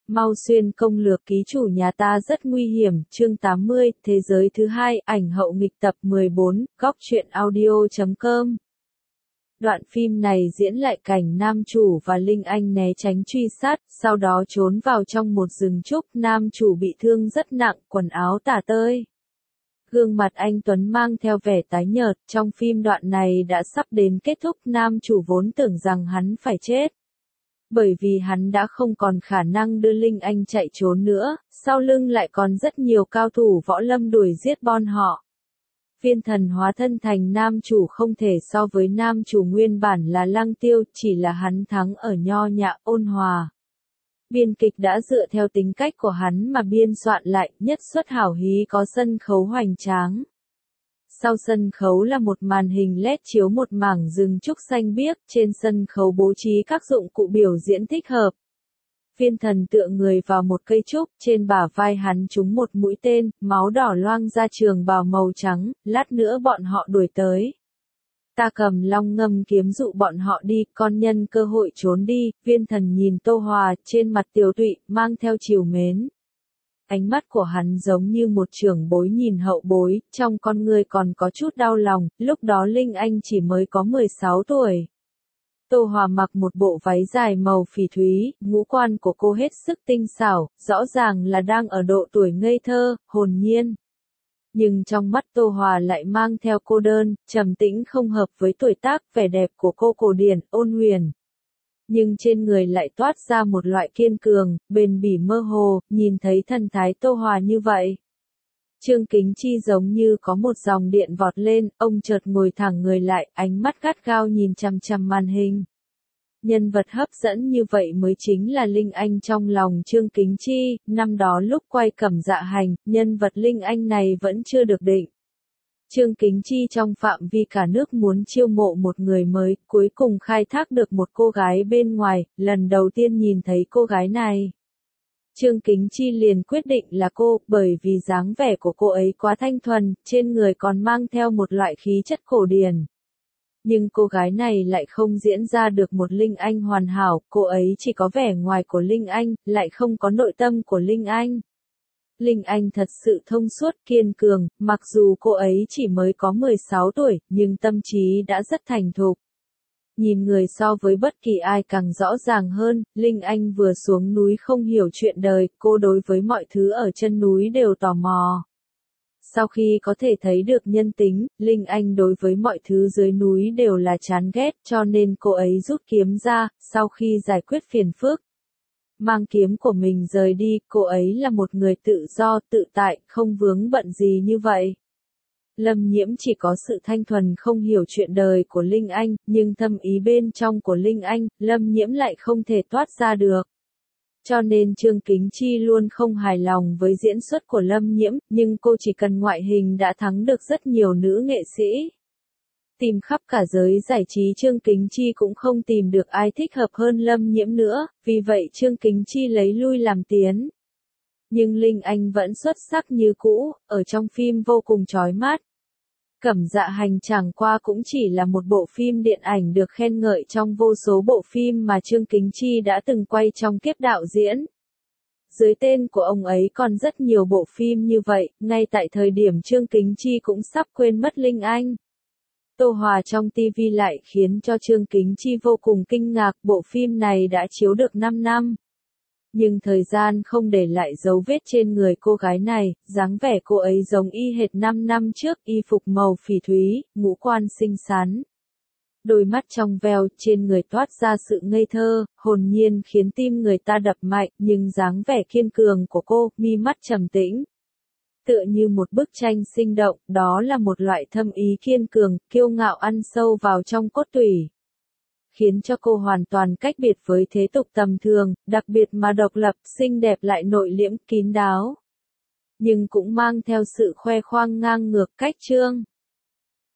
Mau xuyên công lược ký chủ nhà ta rất nguy hiểm, chương 80, thế giới thứ hai, ảnh hậu nghịch tập 14, góc truyện audio.com. Đoạn phim này diễn lại cảnh nam chủ và Linh Anh né tránh truy sát, sau đó trốn vào trong một rừng trúc, nam chủ bị thương rất nặng, quần áo tả tơi. Gương mặt anh Tuấn mang theo vẻ tái nhợt, trong phim đoạn này đã sắp đến kết thúc, nam chủ vốn tưởng rằng hắn phải chết. Bởi vì hắn đã không còn khả năng đưa Linh Anh chạy trốn nữa, sau lưng lại còn rất nhiều cao thủ võ lâm đuổi giết bọn họ. Viên thần hóa thân thành nam chủ không thể so với nam chủ nguyên bản là Lăng Tiêu, chỉ là hắn thắng ở nho nhã ôn hòa. Biên kịch đã dựa theo tính cách của hắn mà biên soạn lại, nhất xuất hảo hí có sân khấu hoành tráng. Sau sân khấu là một màn hình LED chiếu một mảng rừng trúc xanh biếc, trên sân khấu bố trí các dụng cụ biểu diễn thích hợp. Viên thần tựa người vào một cây trúc, trên bả vai hắn trúng một mũi tên, máu đỏ loang ra trường bào màu trắng, lát nữa bọn họ đuổi tới. Ta cầm long ngâm kiếm dụ bọn họ đi, con nhân cơ hội trốn đi, viên thần nhìn Tô Hòa, trên mặt tiều tụy, mang theo trìu mến. Ánh mắt của hắn giống như một trưởng bối nhìn hậu bối, trong con người còn có chút đau lòng, lúc đó Linh Anh chỉ mới có 16 tuổi. Tô Hòa mặc một bộ váy dài màu phỉ thúy, ngũ quan của cô hết sức tinh xảo, rõ ràng là đang ở độ tuổi ngây thơ, hồn nhiên. Nhưng trong mắt Tô Hòa lại mang theo cô đơn, trầm tĩnh không hợp với tuổi tác, vẻ đẹp của cô cổ điển, ôn huyền. Nhưng trên người lại toát ra một loại kiên cường, bền bỉ mơ hồ, nhìn thấy thần thái Tô Hòa như vậy. Trương Kính Chi giống như có một dòng điện vọt lên, ông chợt ngồi thẳng người lại, ánh mắt gắt gao nhìn chằm chằm màn hình. Nhân vật hấp dẫn như vậy mới chính là Linh Anh trong lòng Trương Kính Chi, năm đó lúc quay Cẩm Dạ Hành, nhân vật Linh Anh này vẫn chưa được định. Trương Kính Chi trong phạm vi cả nước muốn chiêu mộ một người mới, cuối cùng khai thác được một cô gái bên ngoài, lần đầu tiên nhìn thấy cô gái này. Trương Kính Chi liền quyết định là cô, bởi vì dáng vẻ của cô ấy quá thanh thuần, trên người còn mang theo một loại khí chất cổ điển. Nhưng cô gái này lại không diễn ra được một Linh Anh hoàn hảo, cô ấy chỉ có vẻ ngoài của Linh Anh, lại không có nội tâm của Linh Anh. Linh Anh thật sự thông suốt, kiên cường, mặc dù cô ấy chỉ mới có 16 tuổi, nhưng tâm trí đã rất thành thục. Nhìn người so với bất kỳ ai càng rõ ràng hơn, Linh Anh vừa xuống núi không hiểu chuyện đời, cô đối với mọi thứ ở chân núi đều tò mò. Sau khi có thể thấy được nhân tính, Linh Anh đối với mọi thứ dưới núi đều là chán ghét, cho nên cô ấy rút kiếm ra, sau khi giải quyết phiền phức. Mang kiếm của mình rời đi, cô ấy là một người tự do, tự tại, không vướng bận gì như vậy. Lâm Nhiễm chỉ có sự thanh thuần không hiểu chuyện đời của Linh Anh, nhưng thâm ý bên trong của Linh Anh, Lâm Nhiễm lại không thể toát ra được. Cho nên Trương Kính Chi luôn không hài lòng với diễn xuất của Lâm Nhiễm, nhưng cô chỉ cần ngoại hình đã thắng được rất nhiều nữ nghệ sĩ. Tìm khắp cả giới giải trí Trương Kính Chi cũng không tìm được ai thích hợp hơn Lâm Nhiễm nữa, vì vậy Trương Kính Chi lấy lui làm tiến. Nhưng Linh Anh vẫn xuất sắc như cũ, ở trong phim vô cùng chói mắt. Cẩm Dạ Hành chẳng qua cũng chỉ là một bộ phim điện ảnh được khen ngợi trong vô số bộ phim mà Trương Kính Chi đã từng quay trong kiếp đạo diễn. Dưới tên của ông ấy còn rất nhiều bộ phim như vậy, ngay tại thời điểm Trương Kính Chi cũng sắp quên mất Linh Anh. Tô Hòa trong TV lại khiến cho Trương Kính Chi vô cùng kinh ngạc, bộ phim này đã chiếu được 5 năm. Nhưng thời gian không để lại dấu vết trên người cô gái này, dáng vẻ cô ấy giống y hệt 5 năm trước, y phục màu phỉ thúy, ngũ quan xinh xắn. Đôi mắt trong veo, trên người toát ra sự ngây thơ, hồn nhiên khiến tim người ta đập mạnh, nhưng dáng vẻ kiên cường của cô, mi mắt trầm tĩnh. Tựa như một bức tranh sinh động, đó là một loại thâm ý kiên cường, kiêu ngạo ăn sâu vào trong cốt tủy. Khiến cho cô hoàn toàn cách biệt với thế tục tầm thường, đặc biệt mà độc lập, xinh đẹp lại nội liễm, kín đáo. Nhưng cũng mang theo sự khoe khoang ngang ngược cách trương.